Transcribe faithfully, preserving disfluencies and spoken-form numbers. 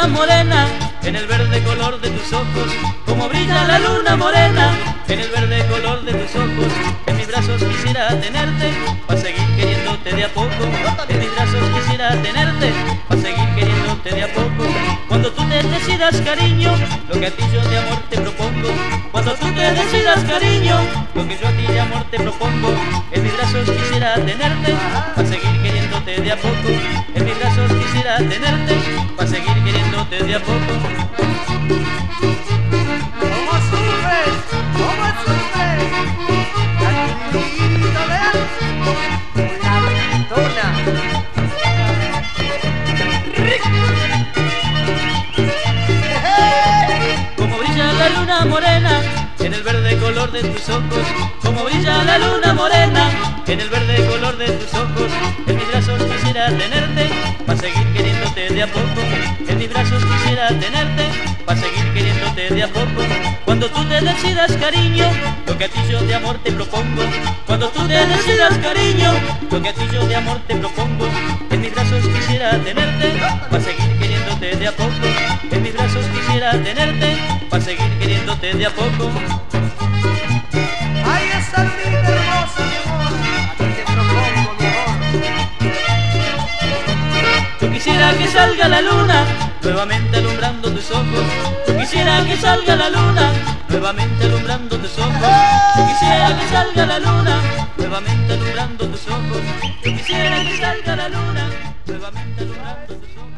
luna morena, en el verde color de tus ojos. Como brilla la luna morena, en el verde color de tus ojos. En mis brazos quisiera tenerte, pa' seguir queriéndote de a poco. En mis brazos quisiera tenerte, pa' seguir queriéndote de a poco. Cuando tú te decidas, cariño, lo que a ti yo de amor te propongo. Cuando tú te decidas, cariño, lo que yo a ti de amor te propongo. En mis brazos quisiera tenerte, pa' seguir queriéndote de a poco. En mis brazos quisiera tenerte, pa' seguir queriéndote de a poco. ¿Cómo sufres? ¿Cómo sufres? Cachirrito de algo, la ventona. Como brilla la luna morena, en el verde color de tus ojos. Como brilla la luna morena, en el verde color de tus ojos. En mis brazos quisiera tenerte, pa' seguir queriéndote de a poco. En mis brazos quisiera tenerte, pa' seguir queriéndote de a poco. Cuando tú te decidas, cariño, lo que a ti yo de amor te propongo. Cuando tú te decidas, cariño, lo que a ti yo de amor te propongo. En mis brazos quisiera tenerte, pa' seguir queriéndote de a poco. En mis brazos quisiera tenerte, pa' seguir queriéndote de a poco. Ay, esa lunita hermosa, mi amor, a ti te propongo, mi amor. Yo quisiera que salga la luna, nuevamente alumbrando tus ojos. Yo quisiera que salga la luna, nuevamente alumbrando tus ojos. Yo quisiera que salga la luna, nuevamente alumbrando tus ojos. Yo quisiera que salga la luna, nuevamente alumbrando tus ojos.